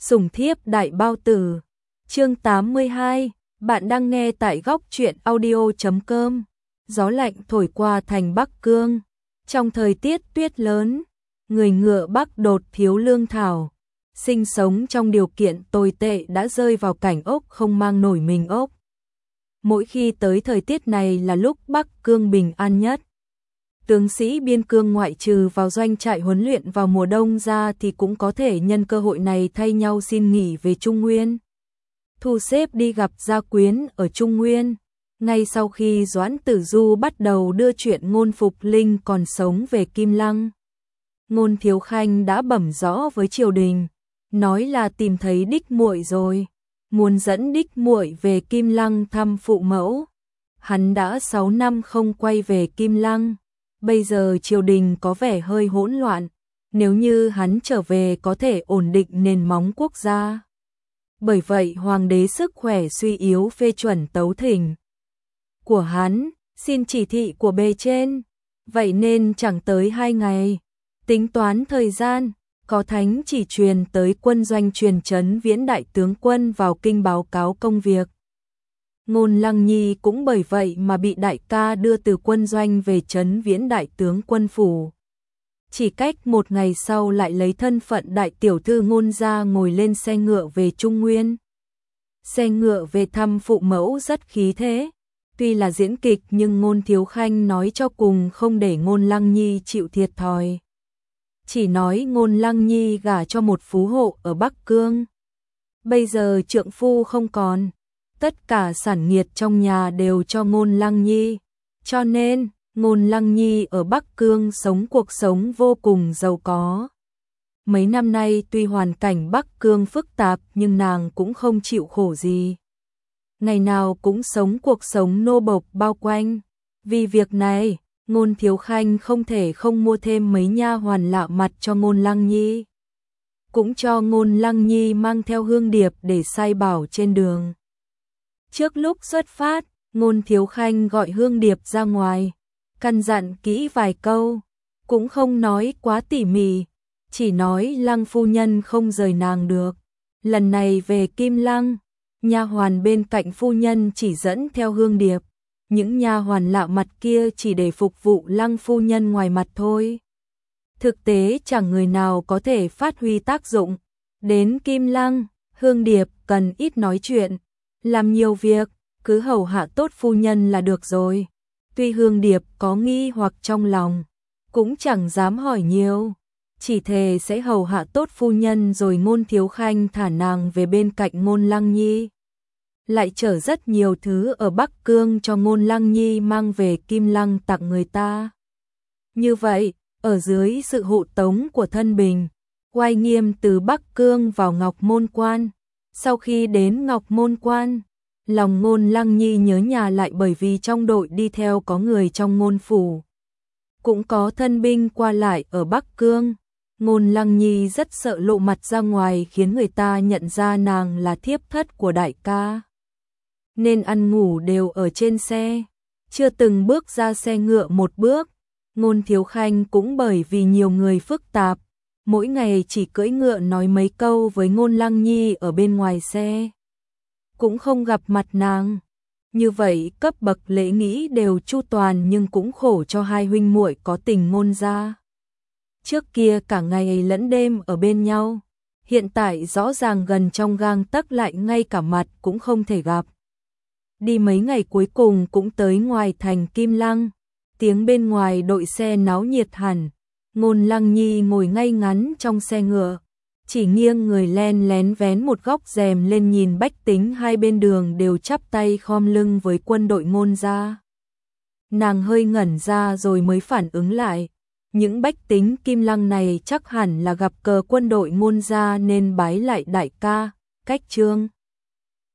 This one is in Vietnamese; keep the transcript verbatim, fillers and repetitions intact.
Sủng thiếp đại bao tử. Chương tám mươi hai, bạn đang nghe tại góc truyện audio chấm com. Gió lạnh thổi qua thành Bắc Cương. Trong thời tiết tuyết lớn, người ngựa Bắc đột thiếu lương thảo, sinh sống trong điều kiện tồi tệ đã rơi vào cảnh ốc không mang nổi mình ốc. Mỗi khi tới thời tiết này là lúc Bắc Cương bình an nhất. Tướng sĩ biên cương ngoại trừ vào doanh trại huấn luyện vào mùa đông ra thì cũng có thể nhân cơ hội này thay nhau xin nghỉ về Trung Nguyên. Thu xếp đi gặp gia quyến ở Trung Nguyên. Ngay sau khi Doãn Tử Du bắt đầu đưa chuyện Ngôn Phục Linh còn sống về Kim Lăng, Ngôn Thiếu Khanh đã bẩm rõ với triều đình, nói là tìm thấy đích muội rồi, muốn dẫn đích muội về Kim Lăng thăm phụ mẫu. Hắn đã sáu năm không quay về Kim Lăng, bây giờ triều đình có vẻ hơi hỗn loạn, nếu như hắn trở về có thể ổn định nền móng quốc gia. Bởi vậy hoàng đế sức khỏe suy yếu phê chuẩn tấu thỉnh của hắn, xin chỉ thị của bề trên. Vậy nên chẳng tới hai ngày, tính toán thời gian, có thánh chỉ truyền tới quân doanh truyền trấn Viễn đại tướng quân vào kinh báo cáo công việc. Ngôn Lăng Nhi cũng bởi vậy mà bị đại ca đưa từ quân doanh về trấn Viễn đại tướng quân phủ. Chỉ cách một ngày sau lại lấy thân phận đại tiểu thư Ngôn gia ngồi lên xe ngựa về Trung Nguyên. Xe ngựa về thăm phụ mẫu rất khí thế. Tuy là diễn kịch nhưng Ngôn Thiếu Khanh nói cho cùng không để Ngôn Lăng Nhi chịu thiệt thòi. Chỉ nói Ngôn Lăng Nhi gả cho một phú hộ ở Bắc Cương. Bây giờ trượng phu không còn, tất cả sản nghiệp trong nhà đều cho Ngôn Lăng Nhi. Cho nên, Ngôn Lăng Nhi ở Bắc Cương sống cuộc sống vô cùng giàu có. Mấy năm nay tuy hoàn cảnh Bắc Cương phức tạp nhưng nàng cũng không chịu khổ gì. Ngày nào cũng sống cuộc sống nô bộc bao quanh. Vì việc này, Ngôn Thiếu Khanh không thể không mua thêm mấy nha hoàn lạ mặt cho Ngôn Lăng Nhi. Cũng cho Ngôn Lăng Nhi mang theo hương điệp để sai bảo trên đường. Trước lúc xuất phát, Ngôn Thiếu Khanh gọi hương điệp ra ngoài, căn dặn kỹ vài câu, cũng không nói quá tỉ mỉ, chỉ nói Lăng phu nhân không rời nàng được. Lần này về Kim Lăng, nha hoàn bên cạnh phu nhân chỉ dẫn theo hương điệp, những nha hoàn lạ mặt kia chỉ để phục vụ Lăng phu nhân ngoài mặt thôi. Thực tế chẳng người nào có thể phát huy tác dụng. Đến Kim Lăng, hương điệp cần ít nói chuyện, làm nhiều việc, cứ hầu hạ tốt phu nhân là được rồi. Tuy hương điệp có nghi hoặc trong lòng, cũng chẳng dám hỏi nhiều, chỉ thề sẽ hầu hạ tốt phu nhân rồi Ngôn Thiếu Khanh thả nàng về bên cạnh Ngôn Lăng Nhi. Lại chở rất nhiều thứ ở Bắc Cương cho Ngôn Lăng Nhi mang về Kim Lăng tặng người ta. Như vậy, ở dưới sự hộ tống của thân bình, oai nghiêm từ Bắc Cương vào Ngọc Môn Quan. Sau khi đến Ngọc Môn Quan, lòng Ngôn Lăng Nhi nhớ nhà lại bởi vì trong đội đi theo có người trong Ngôn phủ. Cũng có thân binh qua lại ở Bắc Cương. Ngôn Lăng Nhi rất sợ lộ mặt ra ngoài khiến người ta nhận ra nàng là thiếp thất của đại ca. Nên ăn ngủ đều ở trên xe, chưa từng bước ra xe ngựa một bước. Ngôn Thiếu Khanh cũng bởi vì nhiều người phức tạp, mỗi ngày chỉ cưỡi ngựa nói mấy câu với Ngôn Lăng Nhi ở bên ngoài xe, cũng không gặp mặt nàng. Như vậy cấp bậc lễ nghĩ đều chu toàn nhưng cũng khổ cho hai huynh muội có tình Ngôn gia. Trước kia cả ngày lẫn đêm ở bên nhau, hiện tại rõ ràng gần trong gang tấc lại ngay cả mặt cũng không thể gặp. Đi mấy ngày cuối cùng cũng tới ngoài thành Kim Lăng, tiếng bên ngoài đội xe náo nhiệt hẳn. Ngôn Lăng Nhi ngồi ngay ngắn trong xe ngựa, chỉ nghiêng người len lén vén một góc rèm lên nhìn bách tính hai bên đường đều chắp tay khom lưng với quân đội Ngôn gia. Nàng hơi ngẩn ra rồi mới phản ứng lại, những bách tính Kim Lăng này chắc hẳn là gặp cờ quân đội Ngôn gia nên bái lại đại ca, Cách Trương.